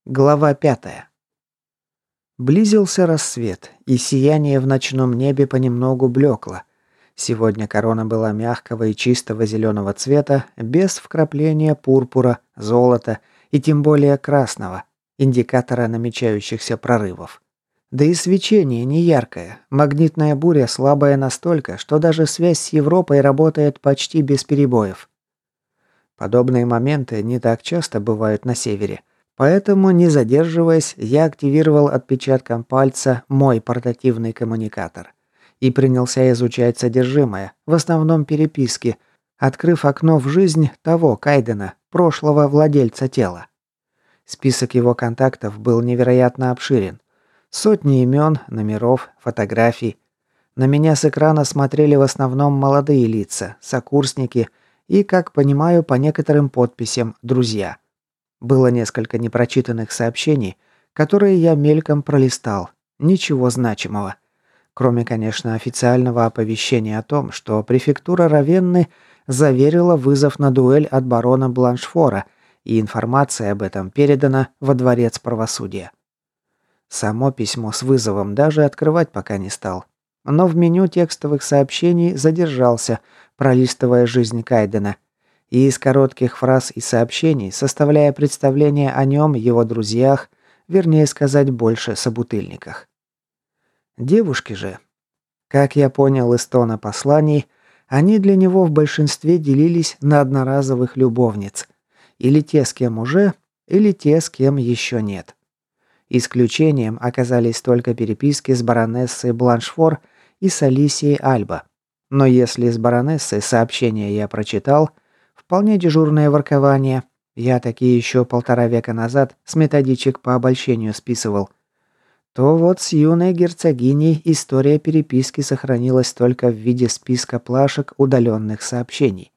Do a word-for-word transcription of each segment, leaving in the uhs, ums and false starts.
Глава пятая. Близился рассвет, и сияние в ночном небе понемногу блекло. Сегодня корона была мягкого и чистого зеленого цвета, без вкрапления пурпура, золота и тем более красного, индикатора намечающихся прорывов. Да и свечение не яркое, магнитная буря слабая настолько, что даже связь с Европой работает почти без перебоев. Подобные моменты не так часто бывают на севере. Поэтому, не задерживаясь, я активировал отпечатком пальца мой портативный коммуникатор и принялся изучать содержимое, в основном переписки, открыв окно в жизнь того Кайдена, прошлого владельца тела. Список его контактов был невероятно обширен. Сотни имен, номеров, фотографий. На меня с экрана смотрели в основном молодые лица, сокурсники и, как понимаю, по некоторым подписям, друзья. Было несколько непрочитанных сообщений, которые я мельком пролистал. Ничего значимого. Кроме, конечно, официального оповещения о том, что префектура Равенны заверила вызов на дуэль от барона Бланшфора, и информация об этом передана во дворец правосудия. Само письмо с вызовом даже открывать пока не стал. Но в меню текстовых сообщений задержался, пролистывая жизнь Кайдена. И из коротких фраз и сообщений, составляя представление о нем, его друзьях, вернее сказать, больше собутыльниках. Девушки же, как я понял из тона посланий, они для него в большинстве делились на одноразовых любовниц. Или те, с кем уже, или те, с кем еще нет. Исключением оказались только переписки с баронессой Бланшфор и с Алисией Альба. Но если с баронессой сообщение я прочитал, вполне дежурное воркование. Я такие еще полтора века назад с методичек по обольщению списывал. То вот с юной герцогиней история переписки сохранилась только в виде списка плашек удаленных сообщений.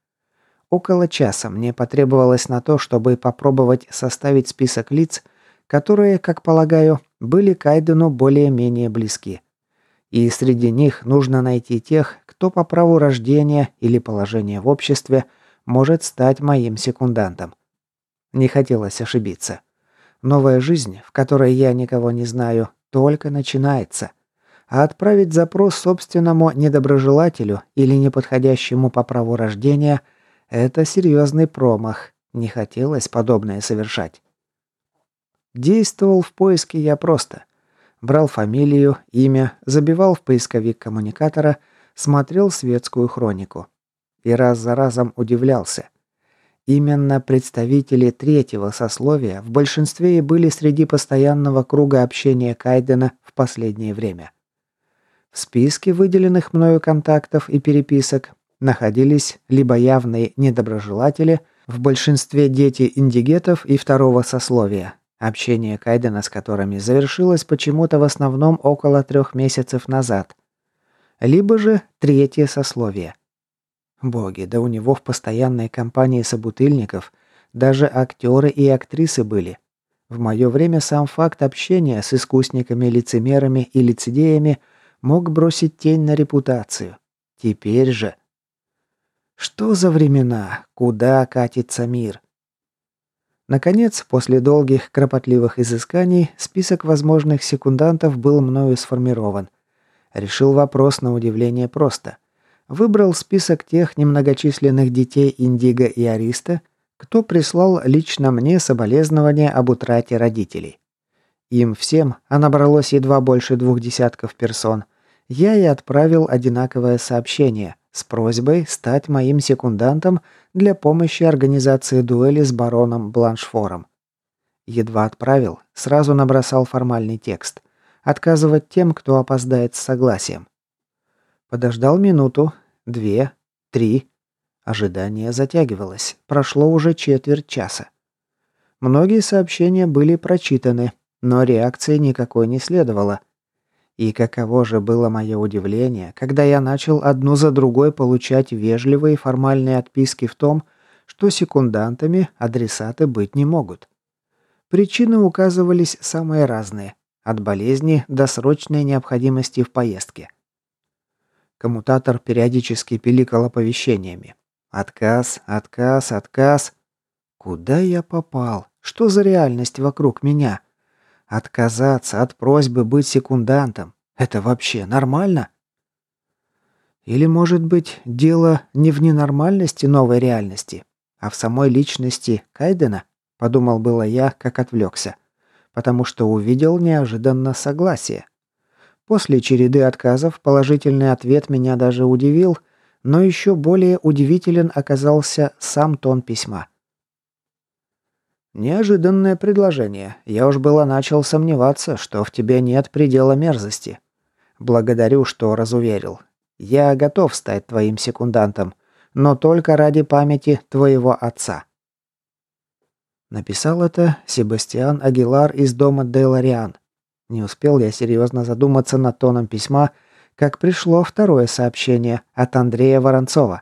Около часа мне потребовалось на то, чтобы попробовать составить список лиц, которые, как полагаю, были Кайдену более-менее близки. И среди них нужно найти тех, кто по праву рождения или положения в обществе может стать моим секундантом. Не хотелось ошибиться. Новая жизнь, в которой я никого не знаю, только начинается. А отправить запрос собственному недоброжелателю или неподходящему по праву рождения – это серьезный промах. Не хотелось подобное совершать. Действовал в поиске я просто. Брал фамилию, имя, забивал в поисковик коммуникатора, смотрел светскую хронику. И раз за разом удивлялся. Именно представители третьего сословия в большинстве и были среди постоянного круга общения Кайдена в последнее время. В списке выделенных мною контактов и переписок находились либо явные недоброжелатели, в большинстве дети индигетов и второго сословия, общение Кайдена с которыми завершилось почему-то в основном около трех месяцев назад, либо же третье сословие. Боги, да у него в постоянной компании собутыльников даже актеры и актрисы были. В мое время сам факт общения с искусниками-лицемерами и лицедеями мог бросить тень на репутацию. Теперь же... Что за времена? Куда катится мир? Наконец, после долгих кропотливых изысканий, список возможных секундантов был мною сформирован. Решил вопрос на удивление просто. Выбрал список тех немногочисленных детей Индиго и Ариста, кто прислал лично мне соболезнования об утрате родителей. Им всем, а набралось едва больше двух десятков персон, я и отправил одинаковое сообщение с просьбой стать моим секундантом для помощи организации дуэли с бароном Бланшфором. Едва отправил, сразу набросал формальный текст. Отказывать тем, кто опоздает с согласием. Подождал минуту, две, три. Ожидание затягивалось. Прошло уже четверть часа. Многие сообщения были прочитаны, но реакции никакой не следовало. И каково же было мое удивление, когда я начал одну за другой получать вежливые формальные отписки в том, что секундантами адресаты быть не могут. Причины указывались самые разные, от болезни до срочной необходимости в поездке. Коммутатор периодически пиликал оповещениями. Отказ, отказ, отказ. Куда я попал? Что за реальность вокруг меня? Отказаться от просьбы быть секундантом – это вообще нормально? Или, может быть, дело не в ненормальности новой реальности, а в самой личности Кайдена? Подумал было я, как отвлекся, потому что увидел неожиданно согласие. После череды отказов положительный ответ меня даже удивил, но еще более удивителен оказался сам тон письма. «Неожиданное предложение. Я уж было начал сомневаться, что в тебе нет предела мерзости. Благодарю, что разуверил. Я готов стать твоим секундантом, но только ради памяти твоего отца». Написал это Себастьян Агилар из дома де Лориан. Не успел я серьезно задуматься над тоном письма, как пришло второе сообщение от Андрея Воронцова.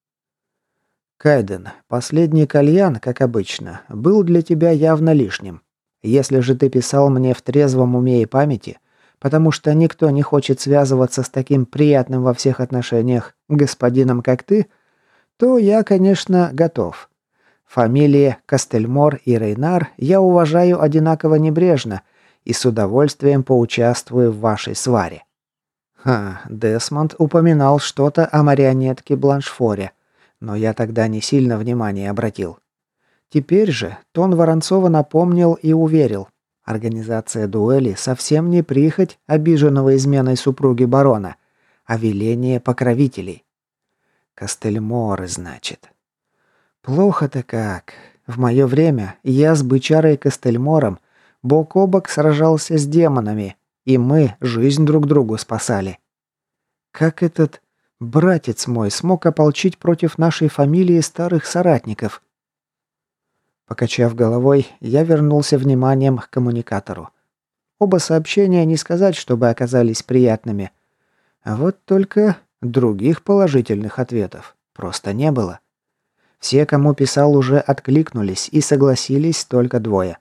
«Кайден, последний кальян, как обычно, был для тебя явно лишним. Если же ты писал мне в трезвом уме и памяти, потому что никто не хочет связываться с таким приятным во всех отношениях господином, как ты, то я, конечно, готов. Фамилии Кастельмор и Рейнар я уважаю одинаково небрежно и с удовольствием поучаствую в вашей сваре». Ха, Десмонд упоминал что-то о марионетке Бланшфоре, но я тогда не сильно внимания обратил. Теперь же тон Воронцова напомнил и уверил. Организация дуэли совсем не прихоть обиженного изменой супруги барона, а веление покровителей. Кастельморы, значит. Плохо-то как. В мое время я с бычарой Кастельмором бок о бок сражался с демонами, и мы жизнь друг другу спасали. Как этот братец мой смог ополчить против нашей фамилии старых соратников? Покачав головой, я вернулся вниманием к коммуникатору. Оба сообщения не сказать, чтобы оказались приятными. А вот только других положительных ответов просто не было. Все, кому писал, уже откликнулись и согласились только двое.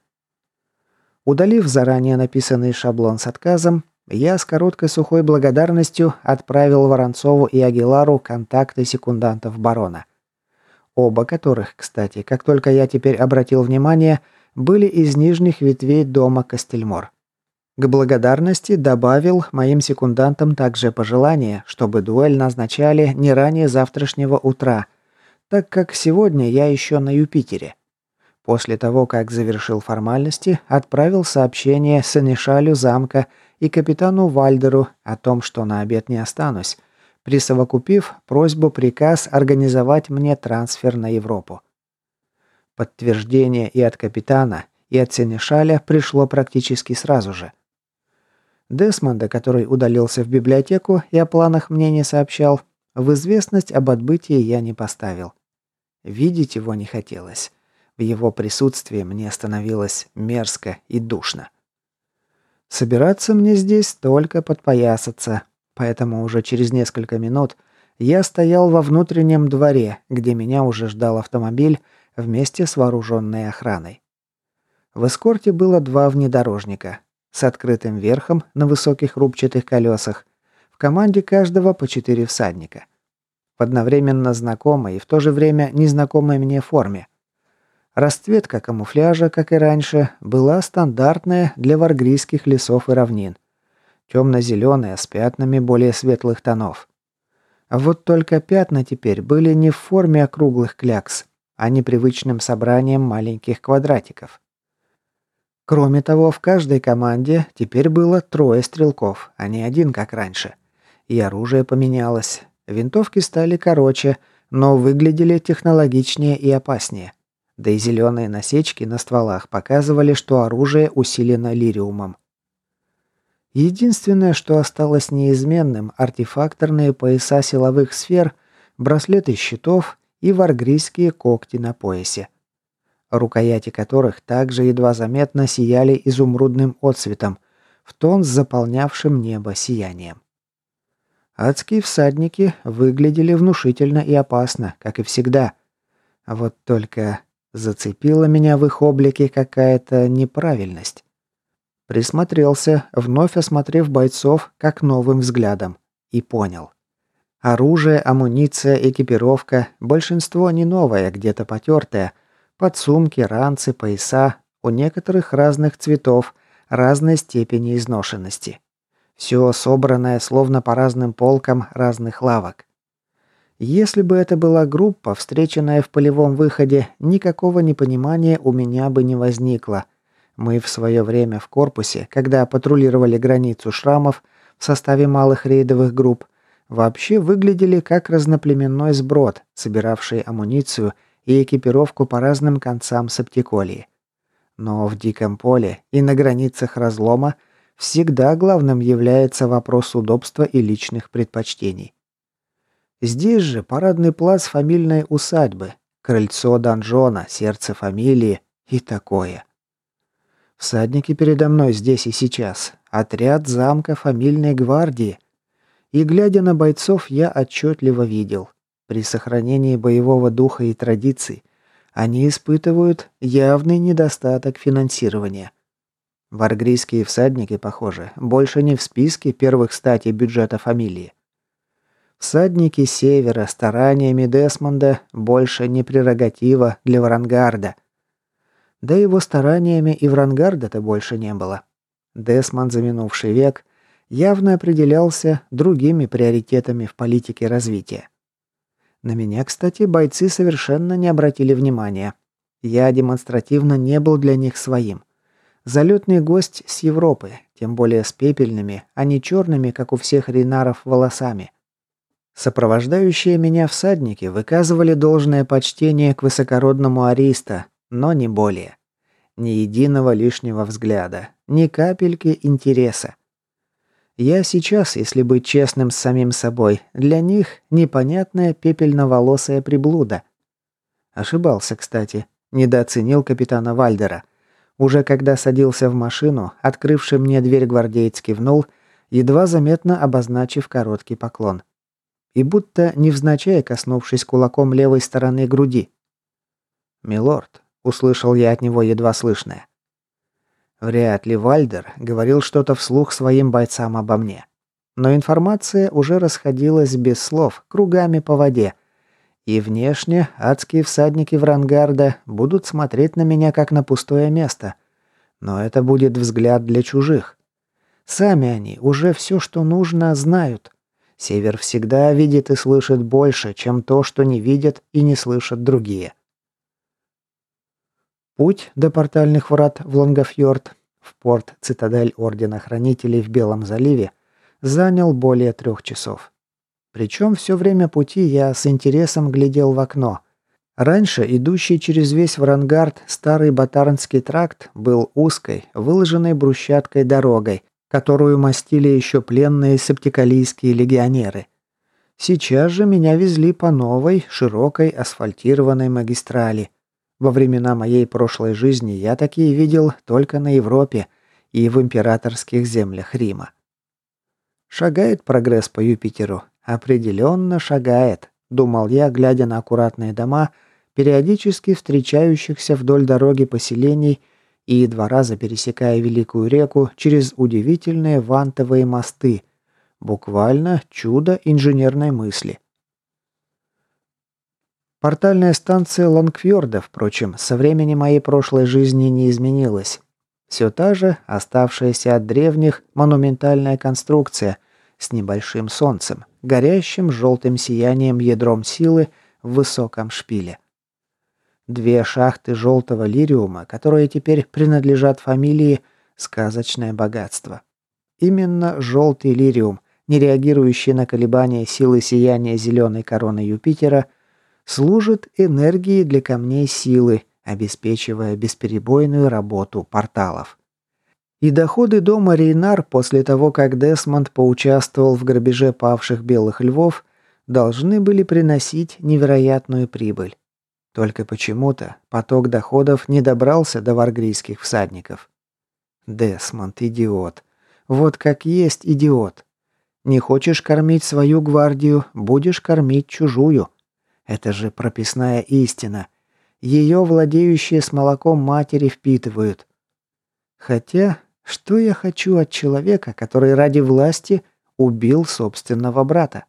Удалив заранее написанный шаблон с отказом, я с короткой сухой благодарностью отправил Воронцову и Агилару контакты секундантов барона. Оба которых, кстати, как только я теперь обратил внимание, были из нижних ветвей дома Кастельмор. К благодарности добавил моим секундантам также пожелание, чтобы дуэль назначали не ранее завтрашнего утра, так как сегодня я еще на Юпитере. После того, как завершил формальности, отправил сообщение Сенешалю замка и капитану Вальдеру о том, что на обед не останусь, присовокупив просьбу-приказ организовать мне трансфер на Европу. Подтверждение и от капитана, и от Сенешаля пришло практически сразу же. Десмонда, который удалился в библиотеку и о планах мне не сообщал, в известность об отбытии я не поставил. Видеть его не хотелось. В его присутствии мне становилось мерзко и душно. Собираться мне здесь только подпоясаться, поэтому уже через несколько минут я стоял во внутреннем дворе, где меня уже ждал автомобиль вместе с вооруженной охраной. В эскорте было два внедорожника с открытым верхом на высоких рубчатых колесах, в команде каждого по четыре всадника. В одновременно знакомой и в то же время незнакомой мне форме. Расцветка камуфляжа, как и раньше, была стандартная для варгрийских лесов и равнин. Темно-зеленая с пятнами более светлых тонов. А вот только пятна теперь были не в форме округлых клякс, а непривычным собранием маленьких квадратиков. Кроме того, в каждой команде теперь было трое стрелков, а не один, как раньше. И оружие поменялось. Винтовки стали короче, но выглядели технологичнее и опаснее. Да и зеленые насечки на стволах показывали, что оружие усилено лириумом. Единственное, что осталось неизменным – артефакторные пояса силовых сфер, браслеты щитов и варгрийские когти на поясе, рукояти которых также едва заметно сияли изумрудным отцветом, в тон с заполнявшим небо сиянием. Адские всадники выглядели внушительно и опасно, как и всегда. А вот только зацепила меня в их облике какая-то неправильность. Присмотрелся, вновь осмотрев бойцов как новым взглядом, и понял. Оружие, амуниция, экипировка – большинство не новое, где-то потертое. Подсумки, ранцы, пояса У некоторых разных цветов, разной степени изношенности. Все собранное словно по разным полкам разных лавок. Если бы это была группа, встреченная в полевом выходе, никакого непонимания у меня бы не возникло. Мы в свое время в корпусе, когда патрулировали границу шрамов в составе малых рейдовых групп, вообще выглядели как разноплеменной сброд, собиравший амуницию и экипировку по разным концам Септиколии. Но в диком поле и на границах разлома всегда главным является вопрос удобства и личных предпочтений. Здесь же парадный плац фамильной усадьбы, крыльцо донжона, сердце фамилии и такое. Всадники передо мной здесь и сейчас, отряд замка фамильной гвардии. И глядя на бойцов, я отчетливо видел, при сохранении боевого духа и традиций, они испытывают явный недостаток финансирования. Варгрийские всадники, похоже, больше не в списке первых статей бюджета фамилии. Всадники Севера стараниями Десмонда больше не прерогатива для Варангарда. Да его стараниями и Варангарда-то больше не было. Десмонд за минувший век явно определялся другими приоритетами в политике развития. На меня, кстати, бойцы совершенно не обратили внимания. Я демонстративно не был для них своим. Залетный гость с Европы, тем более с пепельными, а не черными, как у всех рейнаров, волосами. Сопровождающие меня всадники выказывали должное почтение к высокородному ариста, но не более. Ни единого лишнего взгляда, ни капельки интереса. Я сейчас, если быть честным с самим собой, для них непонятная пепельноволосая приблуда. Ошибался, кстати, недооценил капитана Вальдера. Уже когда садился в машину, открывший мне дверь гвардеец кивнул, едва заметно обозначив короткий поклон. И будто невзначай коснувшись кулаком левой стороны груди. «Милорд», — услышал я от него едва слышное. Вряд ли Вальдер говорил что-то вслух своим бойцам обо мне. Но информация уже расходилась без слов, кругами по воде. И внешне адские всадники Врангарда будут смотреть на меня как на пустое место. Но это будет взгляд для чужих. Сами они уже все, что нужно, знают. Север всегда видит и слышит больше, чем то, что не видят и не слышат другие. Путь до портальных врат в Лонгофьорд, в порт цитадель Ордена Хранителей в Белом заливе, занял более трех часов. Причем все время пути я с интересом глядел в окно. Раньше идущий через весь Врангард старый Батарнский тракт был узкой, выложенной брусчаткой дорогой, которую мастили еще пленные септикалийские легионеры. Сейчас же меня везли по новой, широкой асфальтированной магистрали. Во времена моей прошлой жизни я такие видел только на Европе и в императорских землях Рима. Шагает прогресс по Юпитеру? Определенно шагает, думал я, глядя на аккуратные дома, периодически встречающихся вдоль дороги поселений и два раза пересекая Великую реку через удивительные вантовые мосты. Буквально чудо инженерной мысли. Портальная станция Лонгфьорда, впрочем, со времени моей прошлой жизни не изменилась. Все та же, оставшаяся от древних, монументальная конструкция с небольшим солнцем, горящим желтым сиянием ядром силы в высоком шпиле. Две шахты желтого лириума, которые теперь принадлежат фамилии «Сказочное богатство». Именно желтый лириум, не реагирующий на колебания силы сияния зеленой короны Юпитера, служит энергией для камней силы, обеспечивая бесперебойную работу порталов. И доходы дома Рейнар после того, как Десмонд поучаствовал в грабеже павших белых львов, должны были приносить невероятную прибыль. Только почему-то поток доходов не добрался до варгрийских всадников. Десмонд, идиот. Вот как есть идиот. Не хочешь кормить свою гвардию, будешь кормить чужую. Это же прописная истина. Ее владеющие с молоком матери впитывают. Хотя, что я хочу от человека, который ради власти убил собственного брата?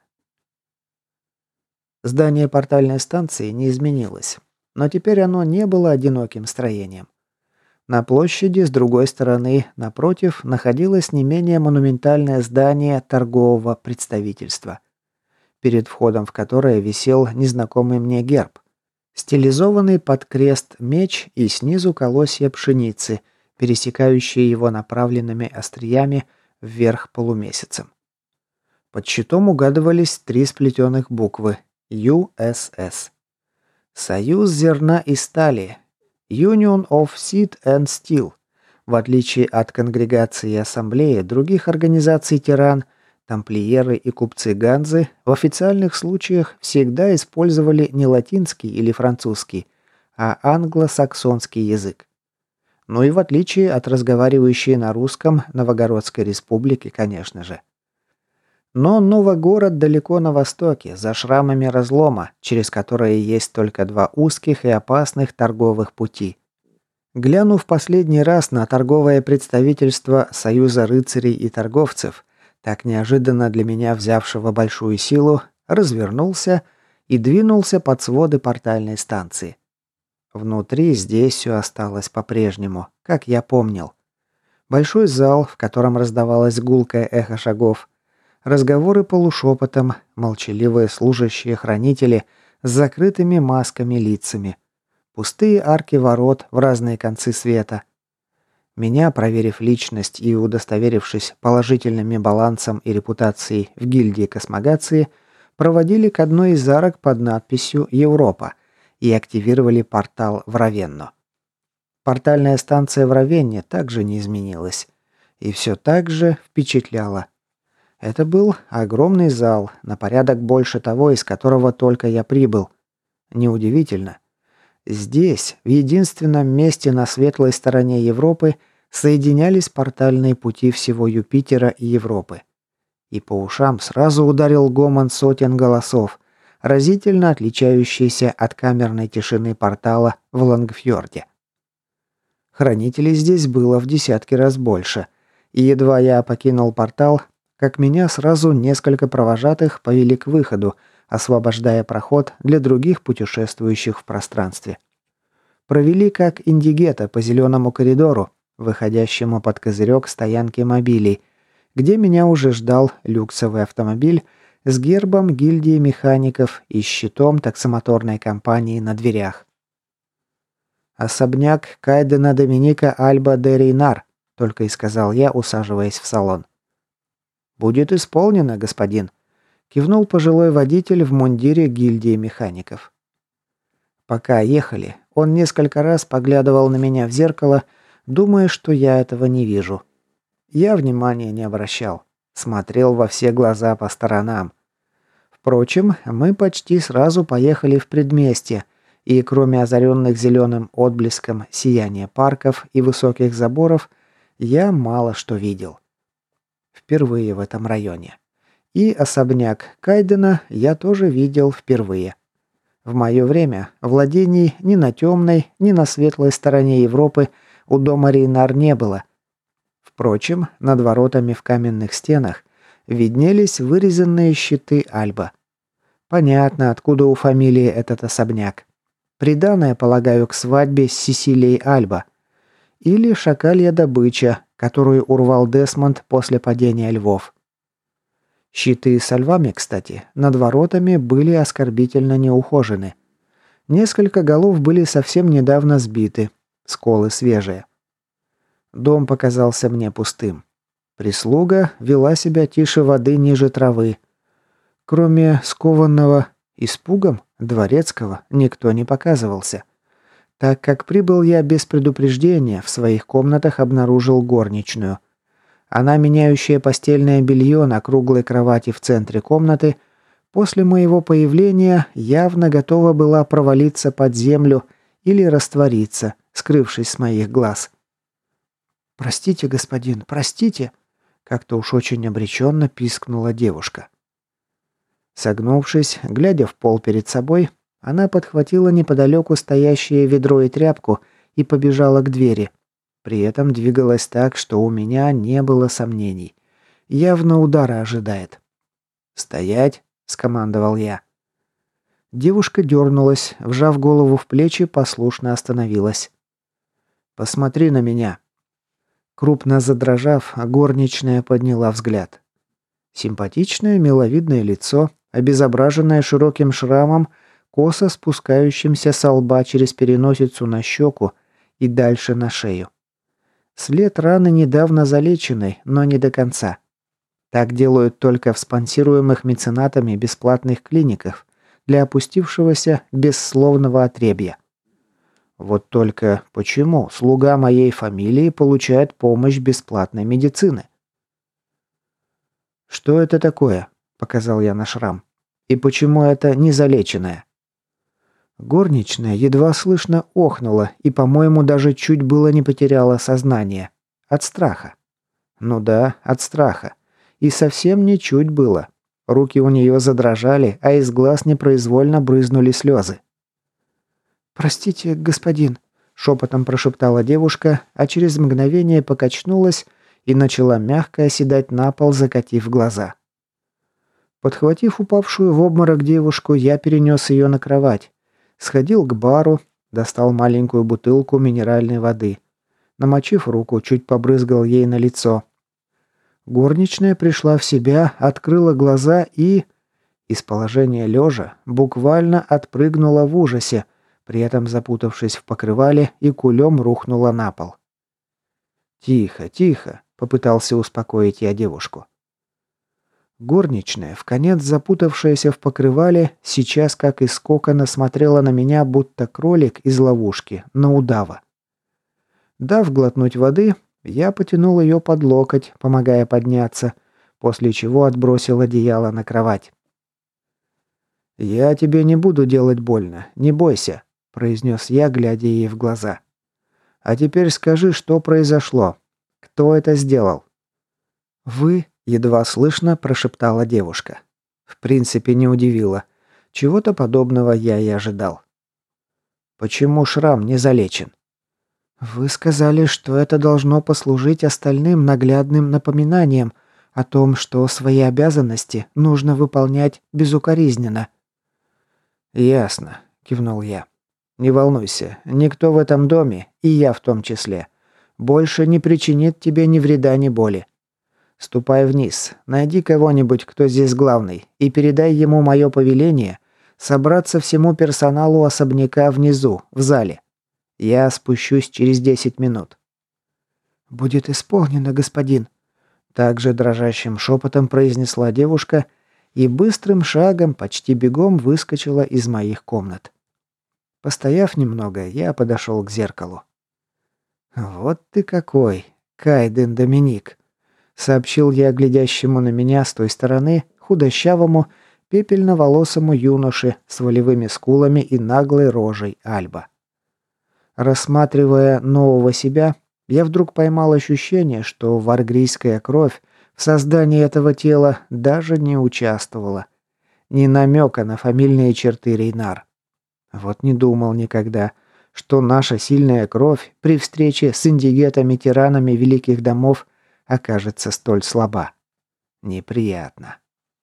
Здание портальной станции не изменилось, но теперь оно не было одиноким строением. На площади с другой стороны, напротив, находилось не менее монументальное здание торгового представительства, перед входом в которое висел незнакомый мне герб, стилизованный под крест меч и снизу колосья пшеницы, пересекающие его направленными остриями вверх полумесяцем. Под щитом угадывались три сплетенных буквы ю эс эс. Союз зерна и стали. Union of Seed and Steel. В отличие от конгрегации и ассамблеи других организаций тиран, тамплиеры и купцы Ганзы в официальных случаях всегда использовали не латинский или французский, а англосаксонский язык. Ну и в отличие от разговаривающей на русском Новгородской республики, конечно же. Но Новогород далеко на востоке, за шрамами разлома, через которые есть только два узких и опасных торговых пути. Глянув последний раз на торговое представительство Союза рыцарей и торговцев, так неожиданно для меня взявшего большую силу, развернулся и двинулся под своды портальной станции. Внутри здесь все осталось по-прежнему, как я помнил. Большой зал, в котором раздавалось гулкое эхо шагов, разговоры полушепотом, молчаливые служащие-хранители с закрытыми масками лицами, пустые арки ворот в разные концы света. Меня, проверив личность и удостоверившись положительными балансом и репутацией в гильдии космогации, проводили к одной из арок под надписью «Европа» и активировали портал в Равенну. Портальная станция в Равенне также не изменилась и все так же впечатляла. Это был огромный зал, на порядок больше того, из которого только я прибыл. Неудивительно. Здесь, в единственном месте на светлой стороне Европы, соединялись портальные пути всего Юпитера и Европы. И по ушам сразу ударил гомон сотен голосов, разительно отличающийся от камерной тишины портала в Лангфьорде. Хранителей здесь было в десятки раз больше, и едва я покинул портал, как меня сразу несколько провожатых повели к выходу, освобождая проход для других путешествующих в пространстве. Провели как индигета по зеленому коридору, выходящему под козырек стоянки мобилей, где меня уже ждал люксовый автомобиль с гербом гильдии механиков и щитом таксомоторной компании на дверях. «Особняк Кайдена Доминика Альба де Рейнар», — только и сказал я, усаживаясь в салон. «Будет исполнено, господин», — кивнул пожилой водитель в мундире гильдии механиков. Пока ехали, он несколько раз поглядывал на меня в зеркало, думая, что я этого не вижу. Я внимания не обращал, смотрел во все глаза по сторонам. Впрочем, мы почти сразу поехали в предместье, и кроме озаренных зеленым отблеском сияния парков и высоких заборов, я мало что видел. Впервые в этом районе. И особняк Кайдена я тоже видел впервые. В мое время владений ни на темной, ни на светлой стороне Европы у дома Рейнар не было. Впрочем, над воротами в каменных стенах виднелись вырезанные щиты Альба. Понятно, откуда у фамилии этот особняк. Приданое, полагаю, к свадьбе с Сесилией Альба. Или шакалья добыча, которую урвал Десмонд после падения львов. Щиты со львами, кстати, над воротами были оскорбительно неухожены. Несколько голов были совсем недавно сбиты, сколы свежие. Дом показался мне пустым. Прислуга вела себя тише воды ниже травы. Кроме скованного испугом дворецкого никто не показывался. Так как прибыл я без предупреждения, в своих комнатах обнаружил горничную. Она, меняющая постельное белье на круглой кровати в центре комнаты, после моего появления явно готова была провалиться под землю или раствориться, скрывшись с моих глаз. «Простите, господин, простите!» — как-то уж очень обреченно пискнула девушка. Согнувшись, глядя в пол перед собой, она подхватила неподалеку стоящее ведро и тряпку и побежала к двери. При этом двигалась так, что у меня не было сомнений. Явно удара ожидает. «Стоять!» — скомандовал я. Девушка дернулась, вжав голову в плечи, послушно остановилась. Посмотри на меня». Крупно задрожав, горничная подняла взгляд. Симпатичное, миловидное лицо, обезображенное широким шрамом, косо спускающимся со лба через переносицу на щеку и дальше на шею. След раны недавно залеченной, но не до конца. Так делают только в спонсируемых меценатами бесплатных клиниках для опустившегося бессловного отребья. Вот только почему слуга моей фамилии получает помощь бесплатной медицины? «Что это такое?» – показал я на шрам. «И почему это не залеченное?» Горничная едва слышно охнула и, по-моему, даже чуть было не потеряла сознание. От страха. Ну да, от страха. И совсем не чуть было. Руки у нее задрожали, а из глаз непроизвольно брызнули слезы. «Простите, господин», – шепотом прошептала девушка, а через мгновение покачнулась и начала мягко оседать на пол, закатив глаза. Подхватив упавшую в обморок девушку, я перенес ее на кровать. Сходил к бару, достал маленькую бутылку минеральной воды. Намочив руку, чуть побрызгал ей на лицо. Горничная пришла в себя, открыла глаза и... из положения лежа буквально отпрыгнула в ужасе, при этом запутавшись в покрывале и кулем рухнула на пол. «Тихо, тихо», — попытался успокоить я девушку. Горничная, вконец запутавшаяся в покрывале, сейчас как из кокона смотрела на меня, будто кролик из ловушки, на удава. Дав глотнуть воды, я потянул ее под локоть, помогая подняться, после чего отбросил одеяло на кровать. «Я тебе не буду делать больно, не бойся», – произнес я, глядя ей в глаза. «А теперь скажи, что произошло? Кто это сделал?» «Вы?» – едва слышно прошептала девушка. В принципе, не удивило. Чего-то подобного я и ожидал. «Почему шрам не залечен?» «Вы сказали, что это должно послужить остальным наглядным напоминанием о том, что свои обязанности нужно выполнять безукоризненно». «Ясно», – кивнул я. «Не волнуйся, никто в этом доме, и я в том числе, больше не причинит тебе ни вреда, ни боли. Ступай вниз, найди кого-нибудь, кто здесь главный, и передай ему мое повеление собраться всему персоналу особняка внизу, в зале. Я спущусь через десять минут». «Будет исполнено, господин», – также дрожащим шепотом произнесла девушка и быстрым шагом, почти бегом выскочила из моих комнат. Постояв немного, я подошел к зеркалу. «Вот ты какой, Кайден Доминик», — сообщил я глядящему на меня с той стороны худощавому, пепельноволосому юноше с волевыми скулами и наглой рожей Альба. Рассматривая нового себя, я вдруг поймал ощущение, что варгрийская кровь в создании этого тела даже не участвовала. Ни намека на фамильные черты Рейнар. Вот не думал никогда, что наша сильная кровь при встрече с индигетами-тиранами великих домов окажется столь слаба. Неприятно.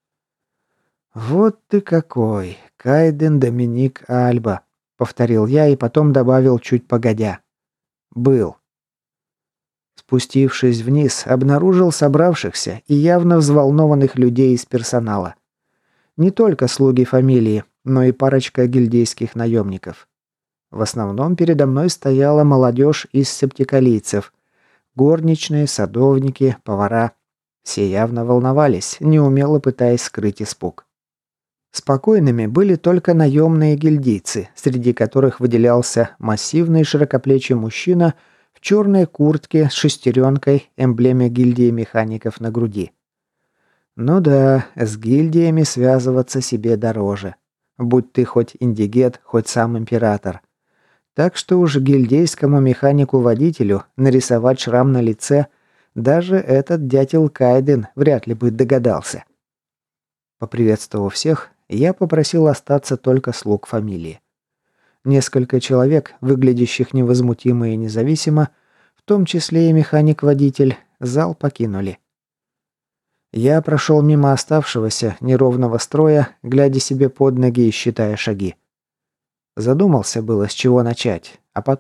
«Вот ты какой, Кайден Доминик Альба», — повторил я и потом добавил чуть погодя. «Был». Спустившись вниз, обнаружил собравшихся и явно взволнованных людей из персонала. Не только слуги фамилии, но и парочка гильдейских наемников. В основном передо мной стояла молодежь из септикалийцев. Горничные, садовники, повара. Все явно волновались, неумело пытаясь скрыть испуг. Спокойными были только наемные гильдийцы, среди которых выделялся массивный широкоплечий мужчина в черной куртке с шестеренкой, эмблеме гильдии механиков на груди. Ну да, с гильдиями связываться себе дороже. Будь ты хоть индигет, хоть сам император. Так что уж гильдейскому механику-водителю нарисовать шрам на лице даже этот дятел Кайден вряд ли бы догадался. Поприветствовав всех, я попросил остаться только слуг фамилии. Несколько человек, выглядящих невозмутимо и независимо, в том числе и механик-водитель, зал покинули. Я прошел мимо оставшегося неровного строя, глядя себе под ноги и считая шаги. Задумался было, с чего начать, а потом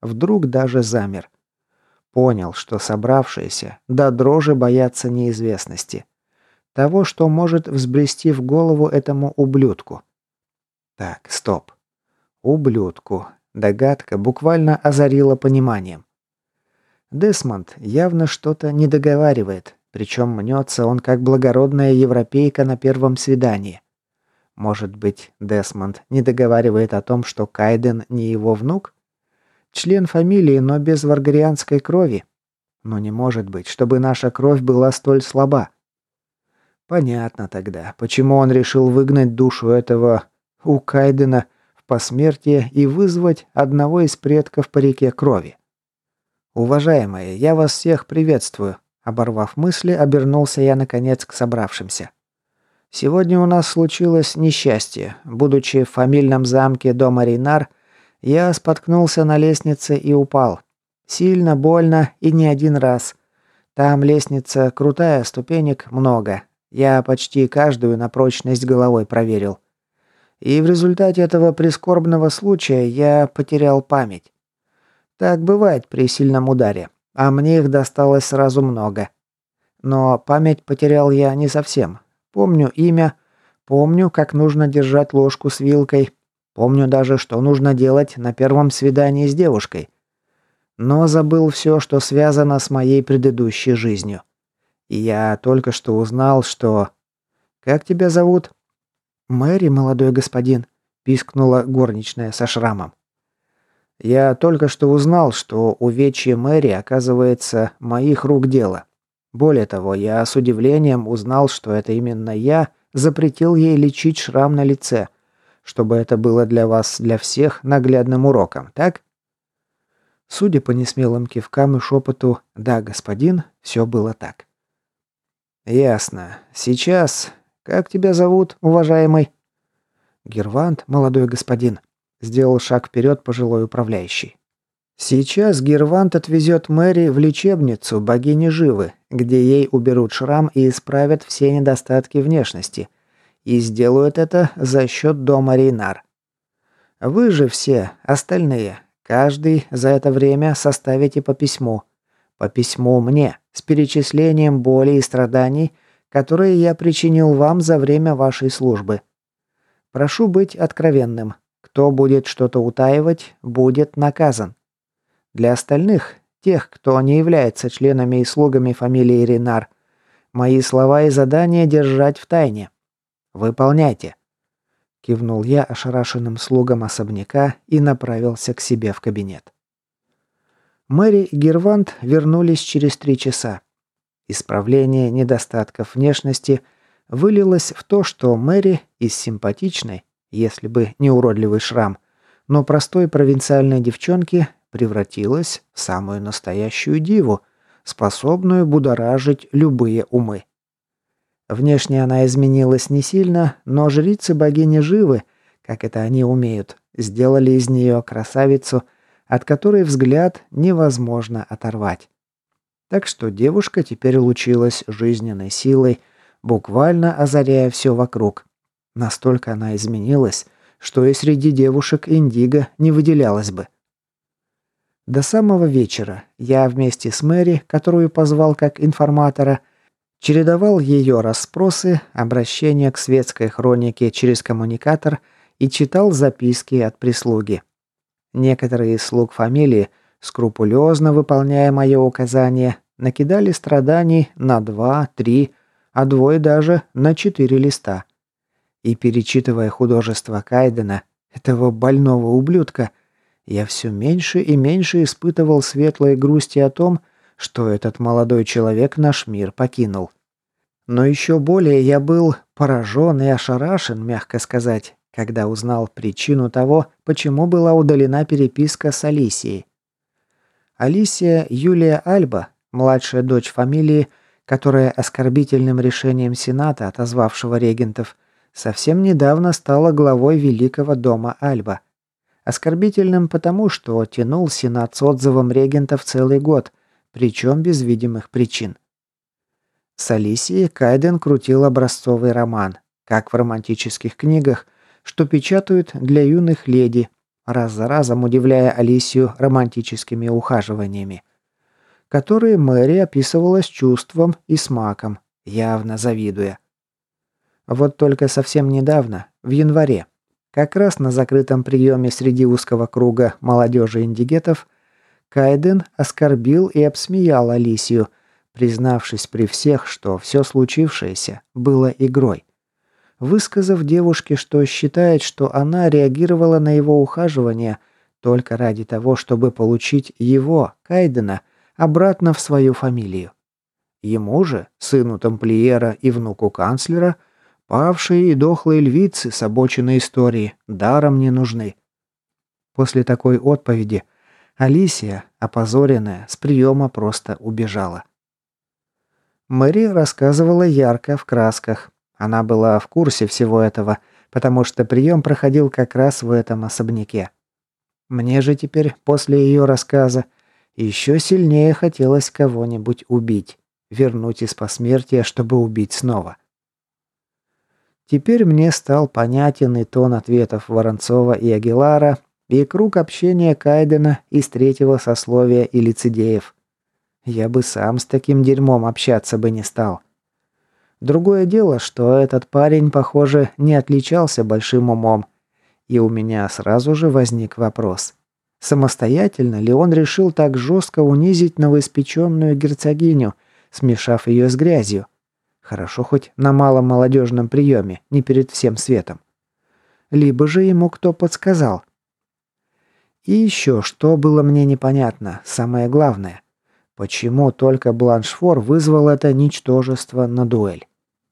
вдруг даже замер. Понял, что собравшиеся до дрожи боятся неизвестности. Того, что может взбрести в голову этому ублюдку. Так, стоп. Ублюдку. Догадка буквально озарила пониманием. Десмонд явно что-то не договаривает, причем мнется он как благородная европейка на первом свидании. Может быть, Десмонд не договаривает о том, что Кайден не его внук? Член фамилии, но без варгарианской крови? Но не может быть, чтобы наша кровь была столь слаба. Понятно тогда, почему он решил выгнать душу этого у Кайдена в посмертие и вызвать одного из предков по реке крови. «Уважаемые, я вас всех приветствую», — оборвав мысли, обернулся я наконец к собравшимся. «Сегодня у нас случилось несчастье. Будучи в фамильном замке дома Рейнар, я споткнулся на лестнице и упал. Сильно, больно и не один раз. Там лестница крутая, ступенек много. Я почти каждую на прочность головой проверил. И в результате этого прискорбного случая я потерял память. Так бывает при сильном ударе, а мне их досталось сразу много. Но память потерял я не совсем. Помню имя, помню, как нужно держать ложку с вилкой, помню даже, что нужно делать на первом свидании с девушкой. Но забыл все, что связано с моей предыдущей жизнью. И я только что узнал, что... Как тебя зовут? Мэри, молодой господин, пискнула горничная со шрамом. Я только что узнал, что увечье Мэри, оказывается, моих рук дело. Более того, я с удивлением узнал, что это именно я запретил ей лечить шрам на лице, чтобы это было для вас, для всех, наглядным уроком, так? Судя по несмелым кивкам и шепоту «да, господин», все было так. «Ясно. Сейчас... Как тебя зовут, уважаемый?» «Гервант, молодой господин», — сделал шаг вперед пожилой управляющий. «Сейчас Гервант отвезет Мэри в лечебницу богини Живы, где ей уберут шрам и исправят все недостатки внешности. И сделают это за счет дома Рейнар. Вы же все, остальные, каждый за это время составите по письму. По письму мне, с перечислением боли и страданий, которые я причинил вам за время вашей службы. Прошу быть откровенным. Кто будет что-то утаивать, будет наказан. Для остальных, тех, кто не является членами и слугами фамилии Рейнар, мои слова и задания держать в тайне. Выполняйте. Кивнул я ошарашенным слугам особняка и направился к себе в кабинет. Мэри и Гервант вернулись через три часа. Исправление недостатков внешности вылилось в то, что Мэри из симпатичной, если бы не уродливый шрам, но простой провинциальной девчонки превратилась в самую настоящую диву, способную будоражить любые умы. Внешне она изменилась не сильно, но жрицы богини Живы, как это они умеют, сделали из нее красавицу, от которой взгляд невозможно оторвать. Так что девушка теперь лучилась жизненной силой, буквально озаряя все вокруг. Настолько она изменилась, что и среди девушек Индиго не выделялась бы. До самого вечера я вместе с Мэри, которую позвал как информатора, чередовал ее расспросы, обращения к светской хронике через коммуникатор и читал записки от прислуги. Некоторые из слуг фамилии, скрупулезно выполняя мое указание, накидали страданий на два, три, а двое даже на четыре листа. И перечитывая художество Кайдена, этого больного ублюдка, я все меньше и меньше испытывал светлой грусти о том, что этот молодой человек наш мир покинул. Но еще более я был поражен и ошарашен, мягко сказать, когда узнал причину того, почему была удалена переписка с Алисией. Алисия Юлия Альба, младшая дочь фамилии, которая оскорбительным решением Сената, отозвавшего регентов, совсем недавно стала главой Великого дома Альба. Оскорбительным потому, что тянул Сенат с отзывом регентов целый год, причем без видимых причин. С Алисией Кайден крутил образцовый роман, как в романтических книгах, что печатают для юных леди, раз за разом удивляя Алисию романтическими ухаживаниями, которые Мэри описывала с чувством и смаком, явно завидуя. Вот только совсем недавно, в январе, как раз на закрытом приеме среди узкого круга молодежи-индигетов, Кайден оскорбил и обсмеял Алисию, признавшись при всех, что все случившееся было игрой. Высказав девушке, что считает, что она реагировала на его ухаживание только ради того, чтобы получить его, Кайдена, обратно в свою фамилию. Ему же, сыну тамплиера и внуку канцлера, павшие и дохлые львицы с обочины истории даром не нужны. После такой отповеди Алисия, опозоренная, с приема просто убежала. Мэри рассказывала ярко, в красках. Она была в курсе всего этого, потому что прием проходил как раз в этом особняке. Мне же теперь, после ее рассказа, еще сильнее хотелось кого-нибудь убить, вернуть из посмертия, чтобы убить снова. Теперь мне стал понятен и тон ответов Воронцова и Агилара, и круг общения Кайдена из третьего сословия и лицедеев. Я бы сам с таким дерьмом общаться бы не стал. Другое дело, что этот парень, похоже, не отличался большим умом, и у меня сразу же возник вопрос. Самостоятельно ли он решил так жестко унизить новоиспеченную герцогиню, смешав ее с грязью? Хорошо хоть на малом молодежном приеме, не перед всем светом. Либо же ему кто подсказал. И еще что было мне непонятно, самое главное. Почему только Бланшфор вызвал это ничтожество на дуэль?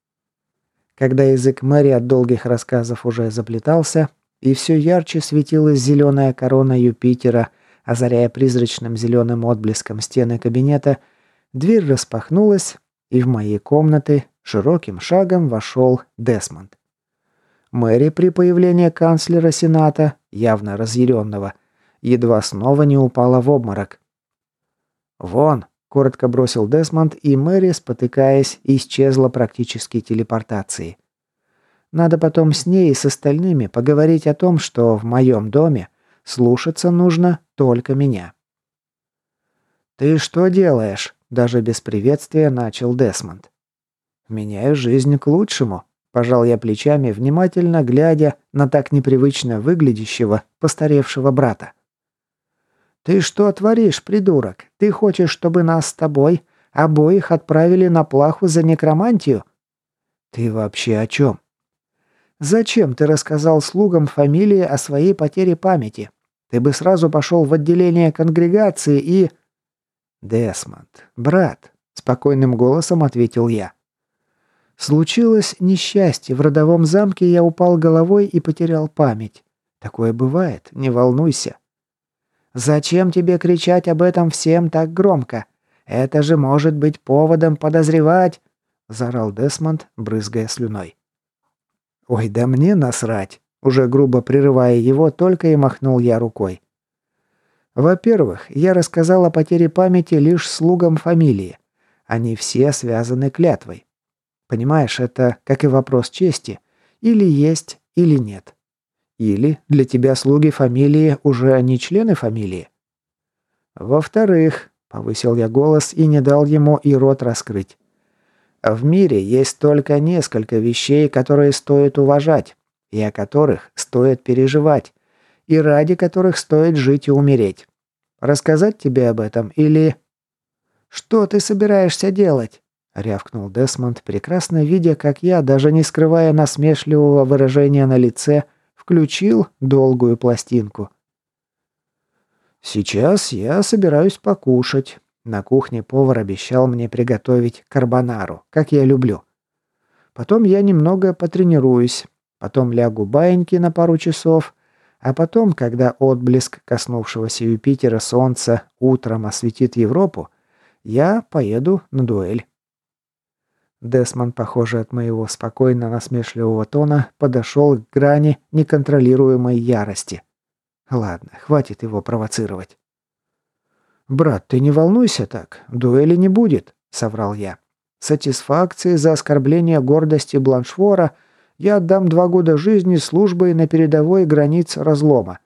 Когда язык Мэри от долгих рассказов уже заплетался, и все ярче светилась зеленая корона Юпитера, озаряя призрачным зеленым отблеском стены кабинета, дверь распахнулась, и в мои комнаты широким шагом вошел Десмонд. Мэри при появлении канцлера Сената, явно разъяренного, едва снова не упала в обморок. «Вон!» – коротко бросил Десмонд, и Мэри, спотыкаясь, исчезла практически телепортацией. Надо потом с ней и с остальными поговорить о том, что в моем доме слушаться нужно только меня. «Ты что делаешь?» – даже без приветствия начал Десмонд. «Меняю жизнь к лучшему», – пожал я плечами, внимательно глядя на так непривычно выглядящего, постаревшего брата. «Ты что творишь, придурок? Ты хочешь, чтобы нас с тобой обоих отправили на плаху за некромантию?» «Ты вообще о чем?» «Зачем ты рассказал слугам фамилии о своей потере памяти? Ты бы сразу пошел в отделение конгрегации и...» «Десмонд, брат», — спокойным голосом ответил я. «Случилось несчастье. В родовом замке я упал головой и потерял память. Такое бывает, не волнуйся». «Зачем тебе кричать об этом всем так громко? Это же может быть поводом подозревать...» — заорал Десмонд, брызгая слюной. «Ой, да мне насрать!» — уже грубо прерывая его, только и махнул я рукой. «Во-первых, я рассказал о потере памяти лишь слугам фамилии. Они все связаны клятвой. Понимаешь, это как и вопрос чести. Или есть, или нет. Или для тебя слуги фамилии уже не члены фамилии. Во-вторых, повысил я голос и не дал ему и рот раскрыть. В мире есть только несколько вещей, которые стоит уважать, и о которых стоит переживать, и ради которых стоит жить и умереть. Рассказать тебе об этом или... «Что ты собираешься делать?» — рявкнул Десмонд, прекрасно видя, как я, даже не скрывая насмешливого выражения на лице, включил долгую пластинку. «Сейчас я собираюсь покушать. На кухне повар обещал мне приготовить карбонару, как я люблю. Потом я немного потренируюсь, потом лягу баиньки на пару часов, а потом, когда отблеск коснувшегося Юпитера солнца утром осветит Европу, я поеду на дуэль». Десмонд, похоже, от моего спокойно-насмешливого тона, подошел к грани неконтролируемой ярости. Ладно, хватит его провоцировать. «Брат, ты не волнуйся так, дуэли не будет», — соврал я. «Сатисфакции за оскорбление гордости Бланшфора я отдам два года жизни службой на передовой границ разлома.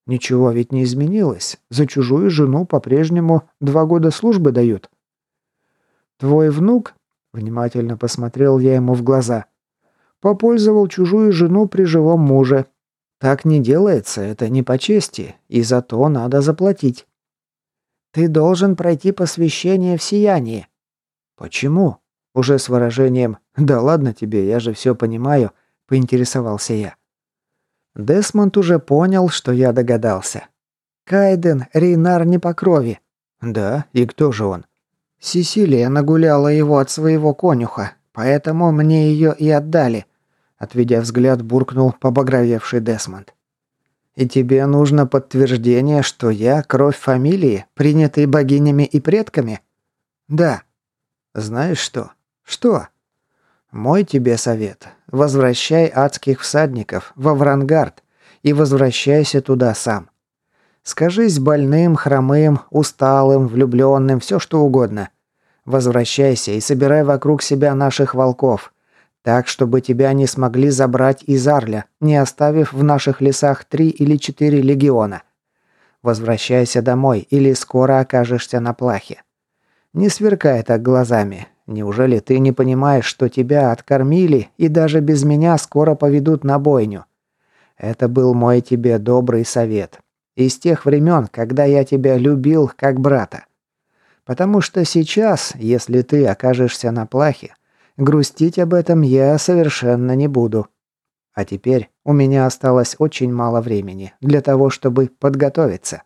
Ничего ведь не изменилось. За чужую жену по-прежнему два года службы дают. Твой внук, внимательно посмотрел я ему в глаза, попользовал чужую жену при живом муже. Так не делается, это не по чести, и за то надо заплатить. Ты должен пройти посвящение в сиянии. Почему? Уже с выражением «да ладно тебе, я же все понимаю», поинтересовался я. Десмонд уже понял, что я догадался. Кайден Рейнар не по крови. Да, и кто же он? Сесилия нагуляла его от своего конюха, поэтому мне ее и отдали. Отведя взгляд, буркнул побагровевший Десмонд. И тебе нужно подтверждение, что я кровь фамилии, принятой богинями и предками? Да. Знаешь что? Что? Мой тебе совет. Возвращай адских всадников во Врангард и возвращайся туда сам. Скажись больным, хромым, усталым, влюбленным, все что угодно. Возвращайся и собирай вокруг себя наших волков, так, чтобы тебя не смогли забрать из Арля, не оставив в наших лесах три или четыре легиона. Возвращайся домой, или скоро окажешься на плахе. Не сверкай так глазами. Неужели ты не понимаешь, что тебя откормили и даже без меня скоро поведут на бойню? Это был мой тебе добрый совет. Из тех времен, когда я тебя любил как брата. Потому что сейчас, если ты окажешься на плахе, грустить об этом я совершенно не буду. А теперь у меня осталось очень мало времени для того, чтобы подготовиться.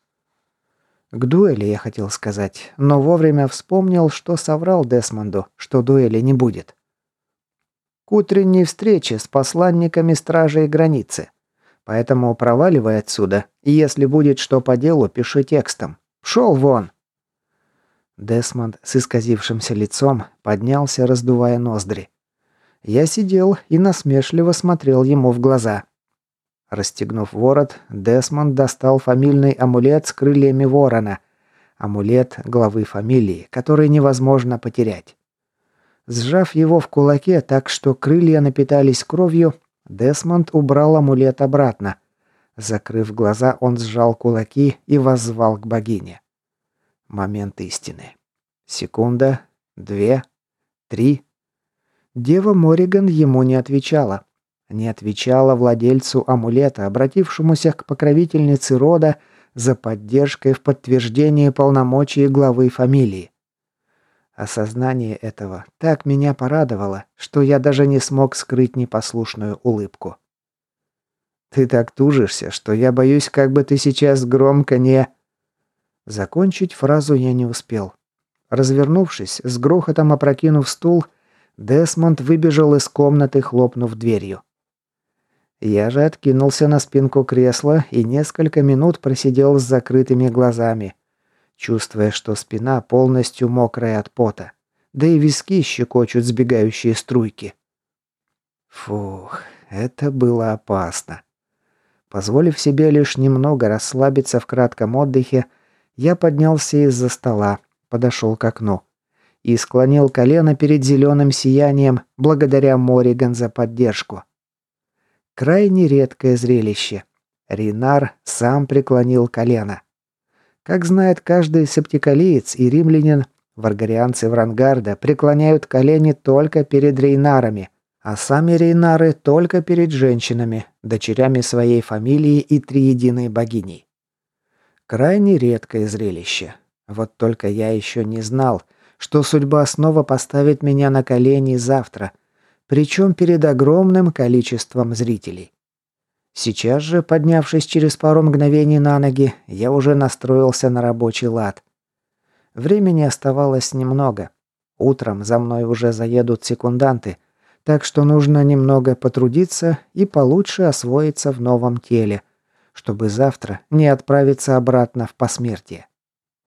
К дуэли я хотел сказать, но вовремя вспомнил, что соврал Десмонду, что дуэли не будет. К утренней встрече с посланниками стражей границы. Поэтому проваливай отсюда, и если будет что по делу, пиши текстом. Пшел вон!» Десмонд с исказившимся лицом поднялся, раздувая ноздри. Я сидел и насмешливо смотрел ему в глаза. Расстегнув ворот, Десмонд достал фамильный амулет с крыльями ворона. Амулет главы фамилии, который невозможно потерять. Сжав его в кулаке так, что крылья напитались кровью, Десмонд убрал амулет обратно. Закрыв глаза, он сжал кулаки и воззвал к богине. Момент истины. Секунда, две, три. Дева Мориган ему не отвечала. Не отвечала владельцу амулета, обратившемуся к покровительнице рода за поддержкой в подтверждении полномочий главы фамилии. Осознание этого так меня порадовало, что я даже не смог скрыть непослушную улыбку. «Ты так тужишься, что я боюсь, как бы ты сейчас громко не...» Закончить фразу я не успел. Развернувшись, с грохотом опрокинув стул, Десмонд выбежал из комнаты, хлопнув дверью. Я же откинулся на спинку кресла и несколько минут просидел с закрытыми глазами, чувствуя, что спина полностью мокрая от пота, да и виски щекочут сбегающие струйки. Фух, это было опасно. Позволив себе лишь немного расслабиться в кратком отдыхе, я поднялся из-за стола, подошел к окну и склонил колено перед зеленым сиянием, благодаря Мориган за поддержку. Крайне редкое зрелище. Рейнар сам преклонил колено. Как знает каждый септикалиец и римлянин, варгарианцы Врангарда преклоняют колени только перед рейнарами, а сами рейнары только перед женщинами, дочерями своей фамилии и триединой богиней. Крайне редкое зрелище. Вот только я еще не знал, что судьба снова поставит меня на колени завтра, причем перед огромным количеством зрителей. Сейчас же, поднявшись через пару мгновений на ноги, я уже настроился на рабочий лад. Времени оставалось немного. Утром за мной уже заедут секунданты, так что нужно немного потрудиться и получше освоиться в новом теле, чтобы завтра не отправиться обратно в посмертие.